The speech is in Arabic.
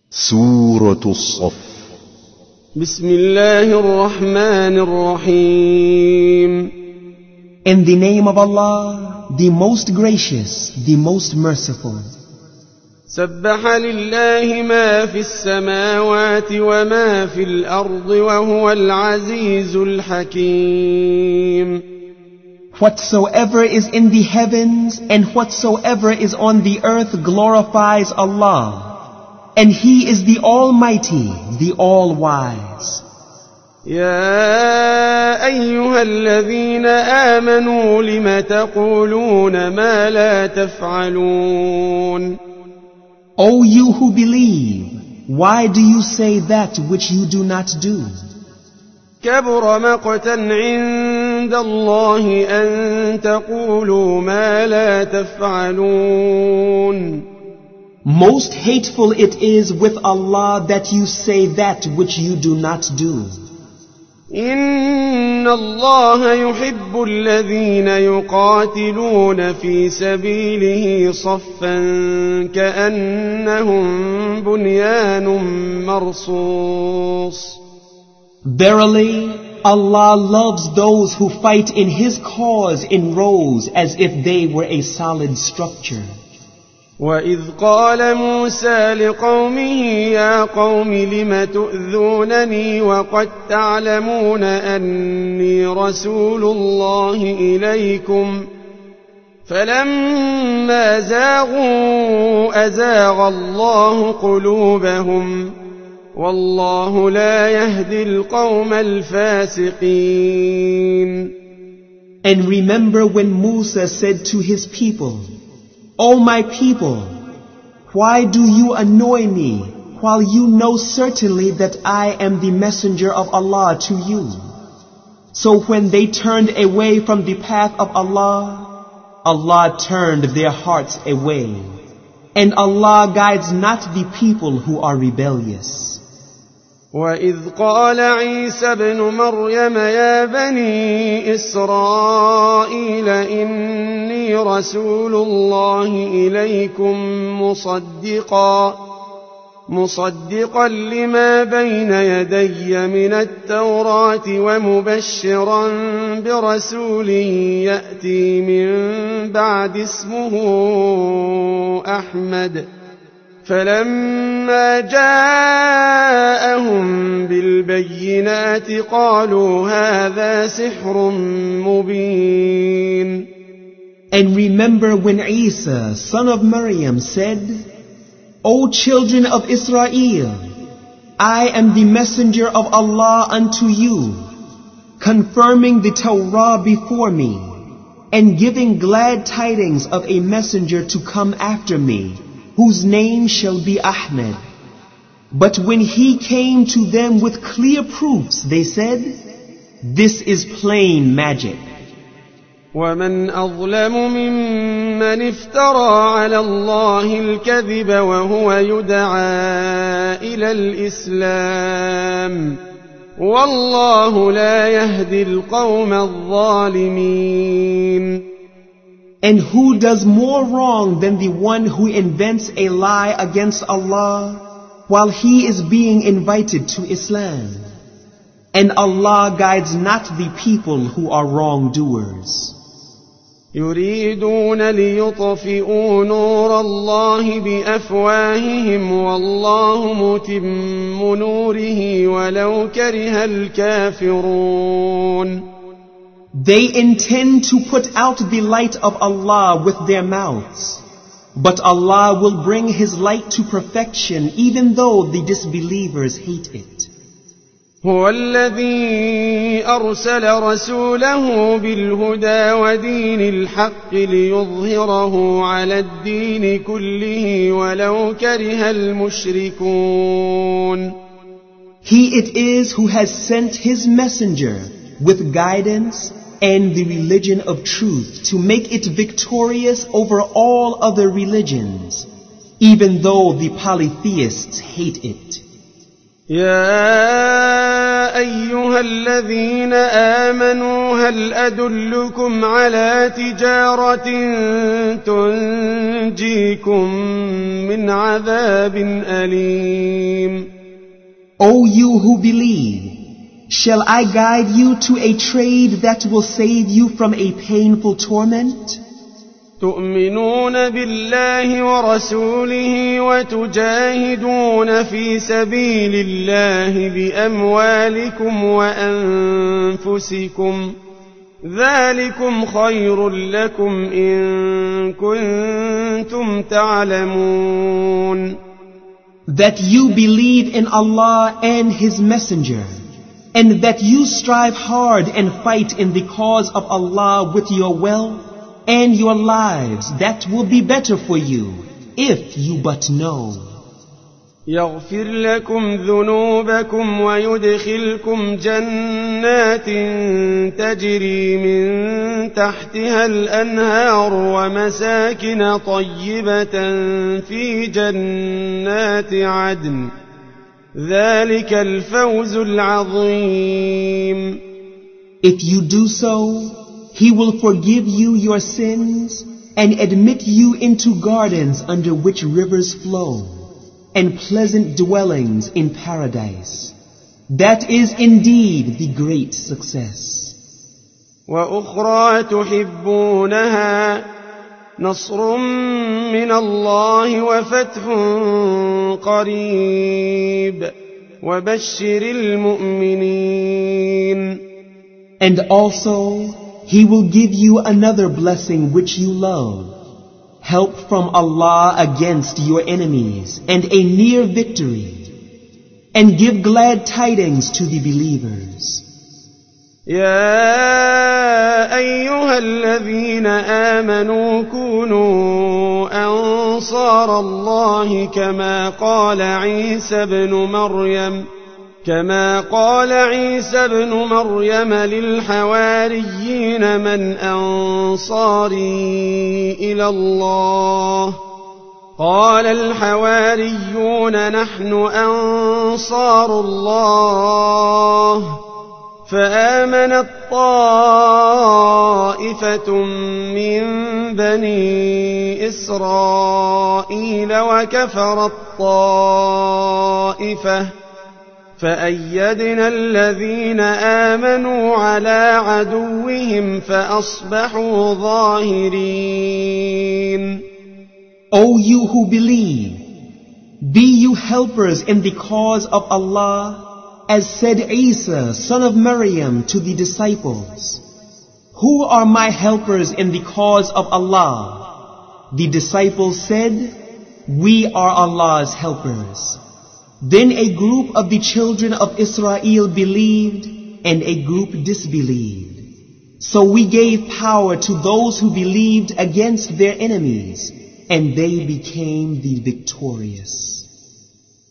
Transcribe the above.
سورة الصف. بسم الله الرحمن الرحيم. In the name of Allah, the most gracious, the most merciful. سبح لله ما في السماوات وما في الأرض وهو العزيز الحكيم. Whatsoever is in the heavens and whatsoever is on the earth glorifies Allah. And He is the Almighty, the All-Wise. يا أيها الذين آمنوا لم تقولون ما لا تفعلون. O you who believe, why do you say that which you do not do? كبر مقتا عند الله أن تقولوا ما لا تفعلون. Most hateful it is with Allah that you say that which you do not do. إن الله يحب الذين يقاتلون في سبيله صفا كأنهم بنيان مرصوص. Verily, Allah loves those who fight in His cause in rows as if they were a solid structure. وَإِذْ قَالَ مُوسَى لِقَوْمِهِ يَا قَوْمِ لِمَ تُؤْذُونَنِي وَقَدْ تَعْلَمُونَ أَنِّي رَسُولُ اللَّهِ إِلَيْكُمْ فَلَمَّا زَاغُوا أَزَاغَ اللَّهُ قُلُوبَهُمْ وَاللَّهُ لَا يَهْدِي الْقَوْمَ الْفَاسِقِينَ. And remember when Musa said to his people, O my people, why do you annoy me while you know certainly that I am the messenger of Allah to you? So when they turned away from the path of Allah, Allah turned their hearts away. And Allah guides not the people who are rebellious. وَإِذْ قَالَ عِيسَى ابْنُ مَرْيَمَ يَا بَنِي إِسْرَائِيلَ إِنِّي رَسُولُ اللَّهِ إِلَيْكُمْ مُصَدِّقًا لِمَا بَيْنَ يَدَيَّ مِنَ التَّوْرَاةِ وَمُبَشِّرًا بِرَسُولٍ يَأْتِي مِن بَعْدِي اسْمُهُ أَحْمَدُ. فلما جاءهم بالبينات قالوا هذا سحر مبين. And remember when Isa, son of Maryam, said, O children of Israel, I am the messenger of Allah unto you, confirming the Torah before me, and giving glad tidings of a messenger to come after me, whose name shall be Ahmed. But when he came to them with clear proofs, they said, This is plain magic. وَمَنْ أَظْلَمُ مِمَّنِ افْتَرَى عَلَى اللَّهِ الْكَذِبَ وَهُوَ يُدْعَى إِلَى الْإِسْلَامِ وَاللَّهُ لَا يَهْدِي الْقَوْمَ الظَّالِمِينَ. And who does more wrong than the one who invents a lie against Allah while he is being invited to Islam? And Allah guides not the people who are wrongdoers. يريدون ليطفئوا نور الله بأفواههم والله متم نوره ولو كره الكافرون. They intend to put out the light of Allah with their mouths, but Allah will bring His light to perfection even though the disbelievers hate it. هو الذي أرسل رسوله بالهدى ودين الحق ليظهره على الدين كله ولو كره المشركون. He it is who has sent His messenger with guidance and the religion of truth to make it victorious over all other religions, even though the polytheists hate it. يا أيها الذين آمنوا هل أدلكم على تجارة تنجيكم من عذاب أليم O you who believe, shall I guide you to a trade that will save you from a painful torment? تؤمنون بالله ورسوله وتجاهدون في سبيل الله بأموالكم وأنفسكم ذلكم خير لكم إن كنتم تعلمون. That you believe in Allah and His Messenger, and that you strive hard and fight in the cause of Allah with your wealth and your lives, that will be better for you, if you but know. يغفر لكم ذنوبكم ويدخلكم جنات تجري من تحتها الأنهار ومساكن طيبة في جنات عدن ذلك الفوز العظيم. If you do so, He will forgive you your sins and admit you into gardens under which rivers flow, and pleasant dwellings in paradise. That is indeed the great success. وأخرى تحبونها نصر من الله وفتح قريب وبشر المؤمنين. And also, He will give you another blessing which you love, help from Allah against your enemies, and a near victory, and give glad tidings to the believers. يا أيها الذين آمنوا كونوا أنصار الله كما قال عيسى ابن مريم للحواريين من أنصاري إلى الله قال الحواريون نحن أنصار الله فآمنت طائفة من بني إسرائيل وكفرت طائفة فأيدنا الذين آمنوا على عدوهم فأصبحوا ظاهرين. O you who believe, be you helpers in the cause of Allah, as said Isa, son of Maryam, to the disciples. Who are my helpers in the cause of Allah? The disciples said, we are Allah's helpers. Then a group of the children of Israel believed, and a group disbelieved. So we gave power to those who believed against their enemies, and they became the victorious.